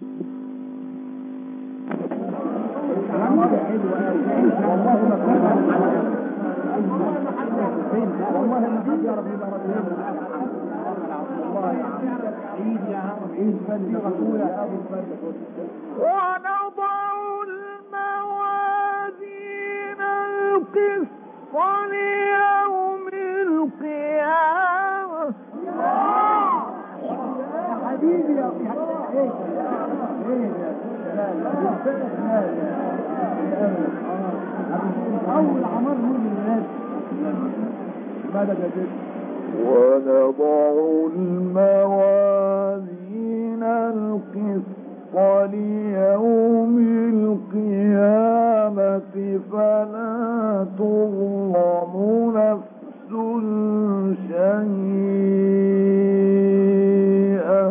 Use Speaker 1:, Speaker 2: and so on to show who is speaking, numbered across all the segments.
Speaker 1: والله ما حد يعرف يبقى رجل.
Speaker 2: ونضع الموازين القسط ليوم القيامة.
Speaker 1: يا حبيبي يا أول عمر مولي الناس ماذا جديد.
Speaker 2: ونضع الموازين القسط ليوم القيامة فلا تظلم نفس شيئا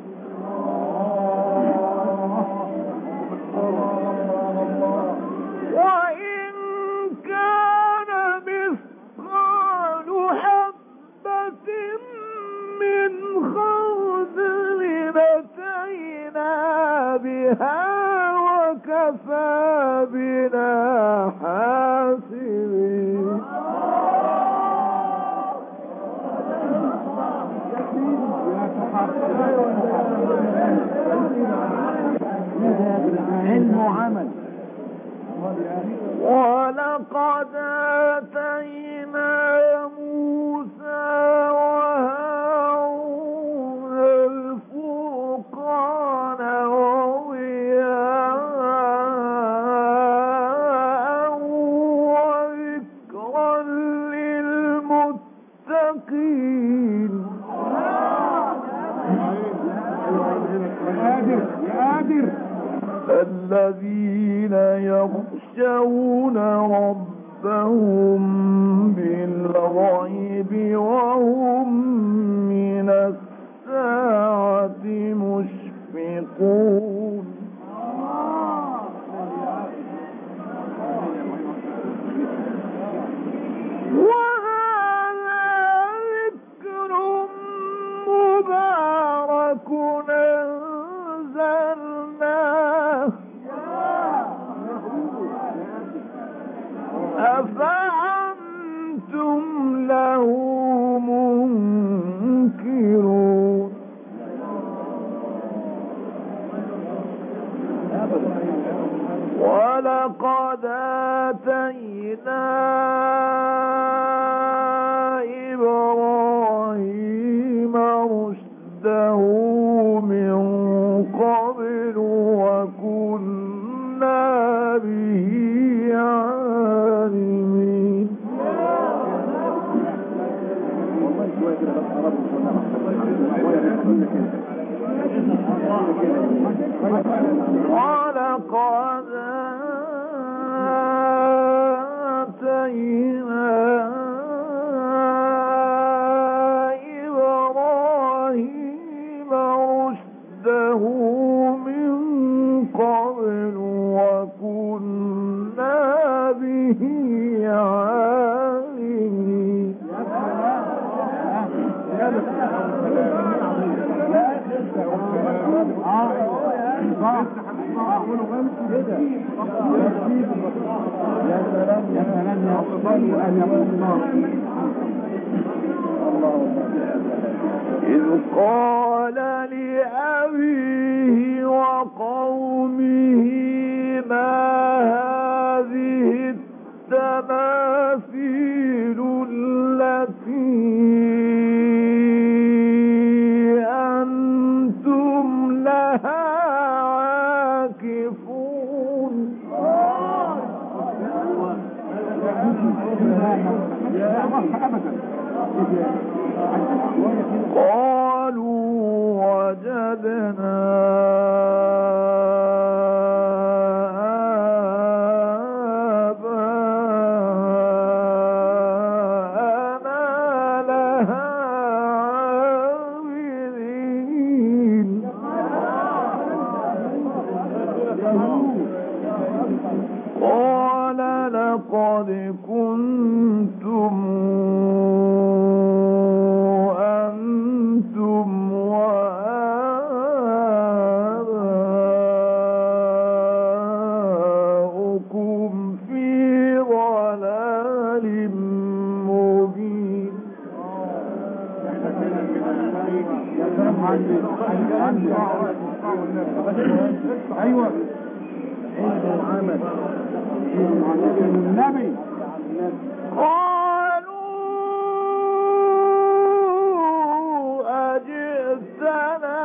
Speaker 2: وإن كان مثقال حبة من خردل أتينا بها وكفى بنا حاسبين.
Speaker 1: علم وعمل.
Speaker 2: ولقد آتينا موسى وهارون الفرقان وضياء وذكرا للمتقين. الذين يخشون ربهم بالغيب وهم من الساعة مشفقون. وهذا ذكر مبارك أنزلناه أفأنتم له منكرون. ولقد آتينا إبراهيم رشده من قبل وكنا به عالمين. ولقد آتينا إبراهيم رشده من قبل وكنا به عالمين. إذ قال لأبيه وقومه ما هذه التماثيل التي أنتم لها عاكفون. قالوا وجدنا آباءنا لها عابدين. قال لقد كنتم أنتم وآباؤكم
Speaker 1: ايوه النبي
Speaker 2: قالوا أجئتنا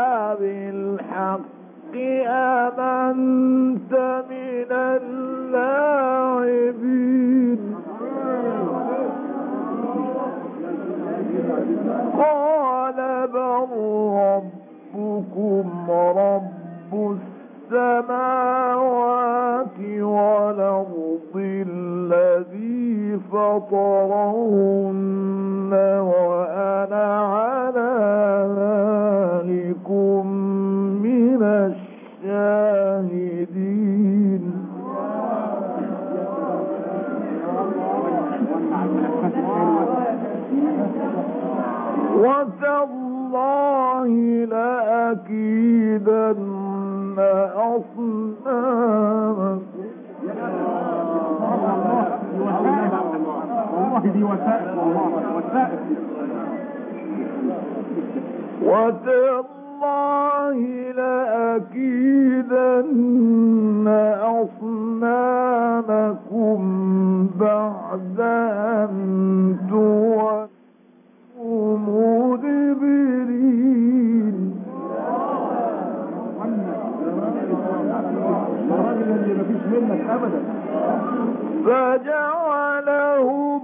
Speaker 2: بالحق أم أنت من اللاعبين قال بل ربكم رب السماوات والأرض الذي فطرهن وأنا على ذلكم من الشاهدين وتالله لأكيدن أصنامكم
Speaker 1: والله دي وسائل والله وسائل
Speaker 2: وتالله لأكيدن أصنامكم بعد أن تولوا مدبرين
Speaker 1: الراجل اللي مفيش منك ابدا
Speaker 2: فجعلهم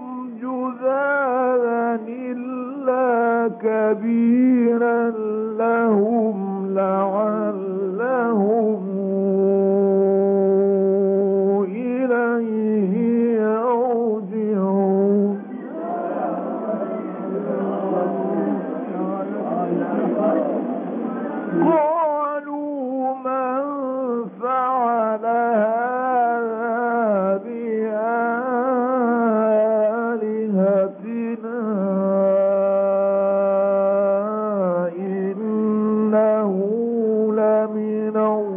Speaker 2: جذاذا إلا كبيرا لهم لعلهم إليه يرجعون قالوا من فعل هذا بآلهتنا إنه لمن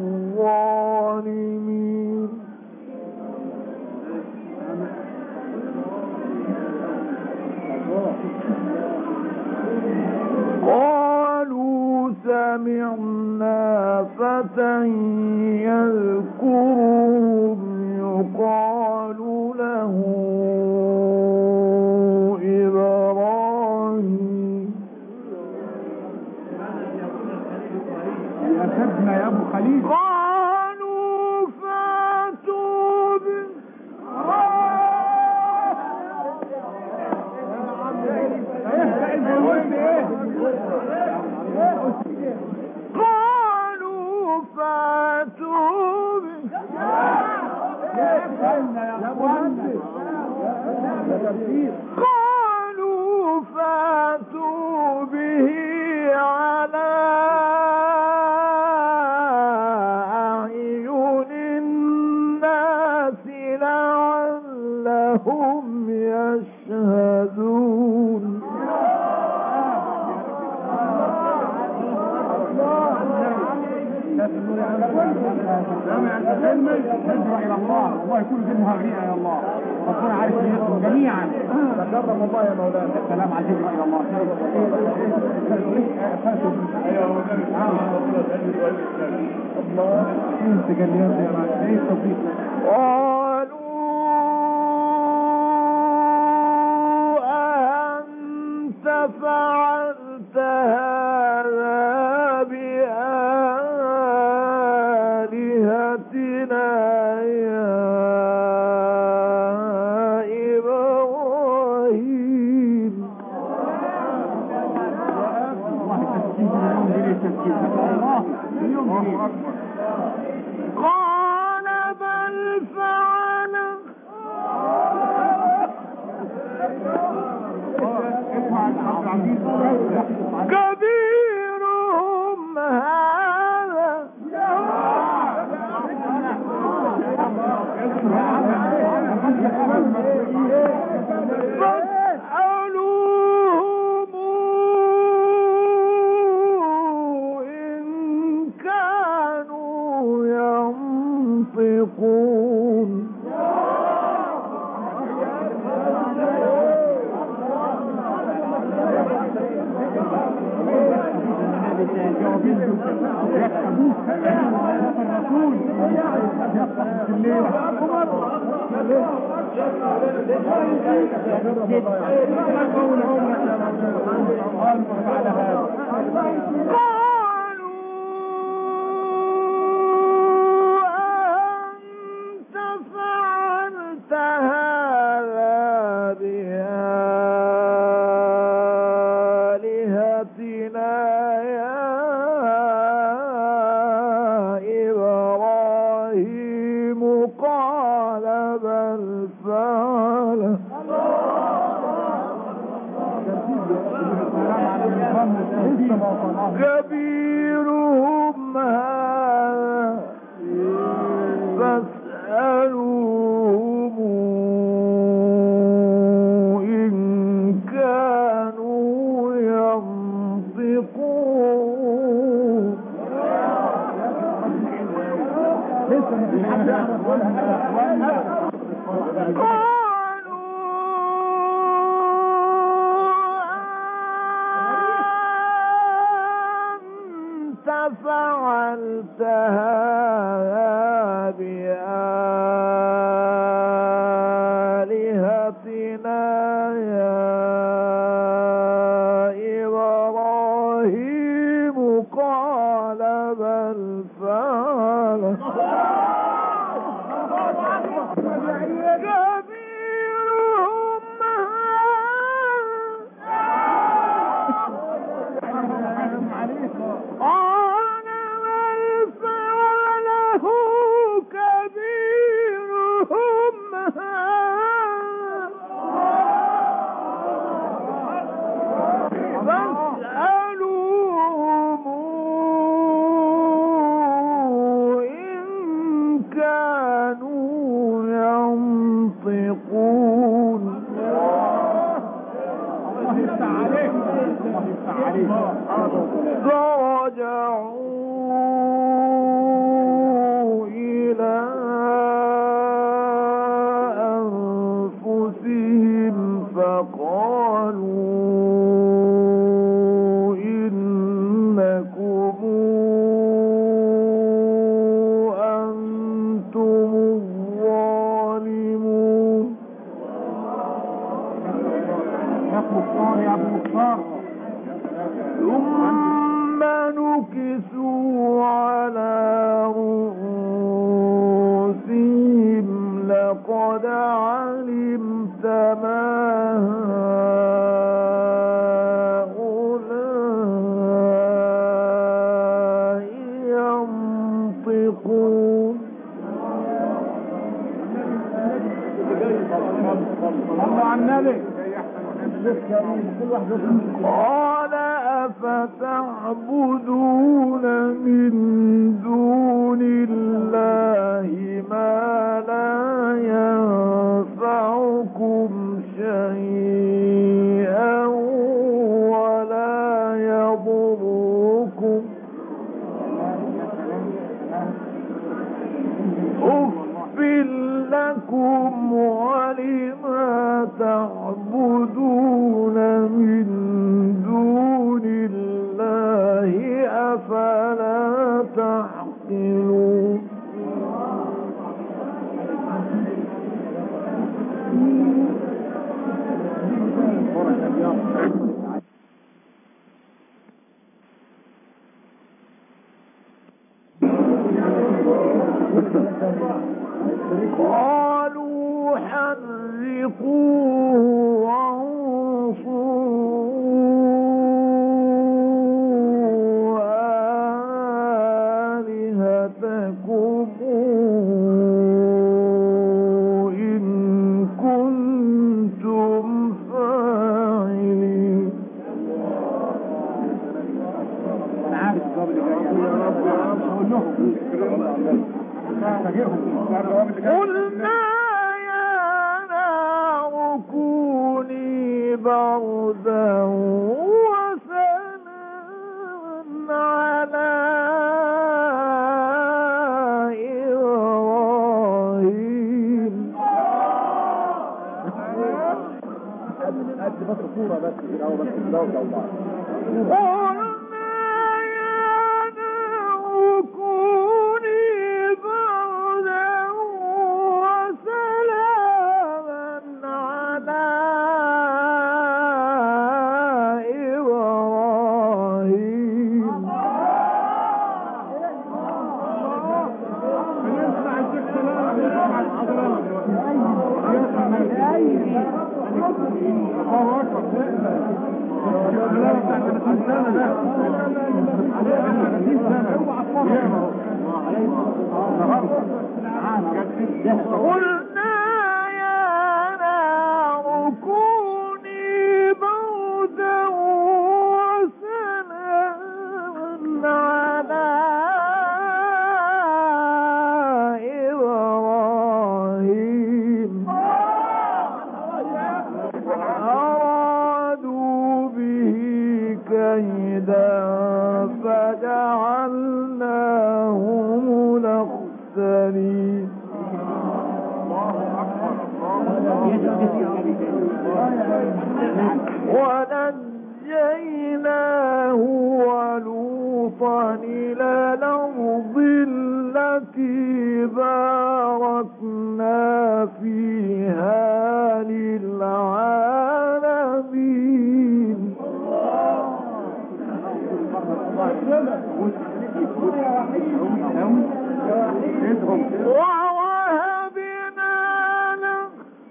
Speaker 2: الظالمين قالوا سمعنا فتى يذكرهم يقال له إبراهيم
Speaker 1: يا سيدنا يا ابو خليل
Speaker 2: قالوا فاتوا به قالوا فاتوا به قالوا فاتوا به على أعين الناس لعلهم يشهدون
Speaker 1: نرجع الى الله والله يكون ذنبها غريقه يا الله ربنا عارف نيتهم جميعا تكرم الله يا مولانا السلام عليكم الى الله الله انت جليات يا رب ايه التوفيق
Speaker 2: قالوا أنت فعلت هذا بآلهتنا يا إبراهيم قال بل فعله كبيرهم هذا فاسألوهم إن كانوا ينطقون
Speaker 1: جده وياك ابوك وياك الرسول يفتح الليل قالوا بعد هذا
Speaker 2: كبيرهم هذا فاسألوهم إن كانوا ينطقون فعلت هذا بآلهتنا يا إبراهيم قال بل فعله فرجعوا إلى أنفسهم فقالوا إنكم أنتم الظالمون.
Speaker 1: يا أبو مختار
Speaker 2: ثم نكسوا على رؤوسهم لقد علمت ما هؤلاء ينطقون.
Speaker 1: الله عن النبي
Speaker 2: قال أفتعبدون من دون الله ما لا ينفعكم شيئا ولا يضركم أف لكم ولما تعبدون من دون الله أفلا تعقلون. قالوا حرقوه وانصروا آلهتكم إن كنتم فاعلين.
Speaker 1: أنا عارف قبل
Speaker 2: قلنا يا نار كوني بردا وسلاما على إبراهيم.
Speaker 1: بس صورة بس
Speaker 2: قلنا يا
Speaker 1: الله اكبر. لا بتاع 30 سنه ده 30 سنه
Speaker 2: قلنا يا نار كوني بردا وسلاما على إبراهيم أرادوا به كيدا فجعلناهم الأخسرين ونجيناه ولوطا إلى الأرض التي باركنا فيها للعالمين ووهبنا له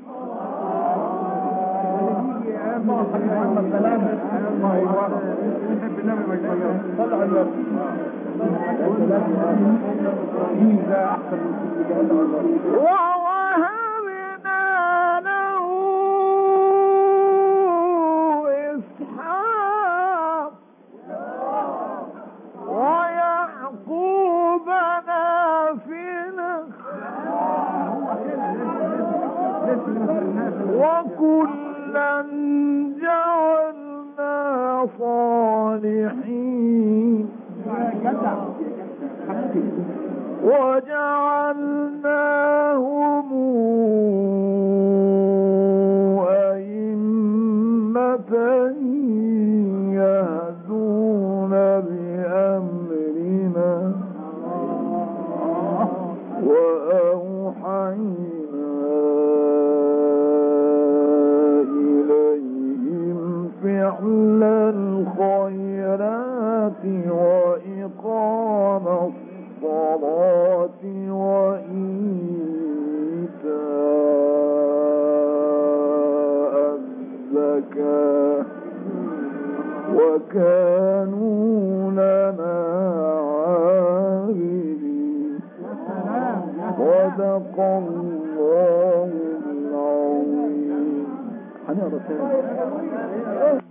Speaker 2: ووهبنا له إسحاق ويعقوب نافلة وكلا جعلنا صالحين وجعلناهم أئمة يهدون بأمرنا وأوحينا إليهم فعل الخيرات وإقام الصلاة وإيتاء الزكاة وكانوا لنا عابدين صدق الله العظيم.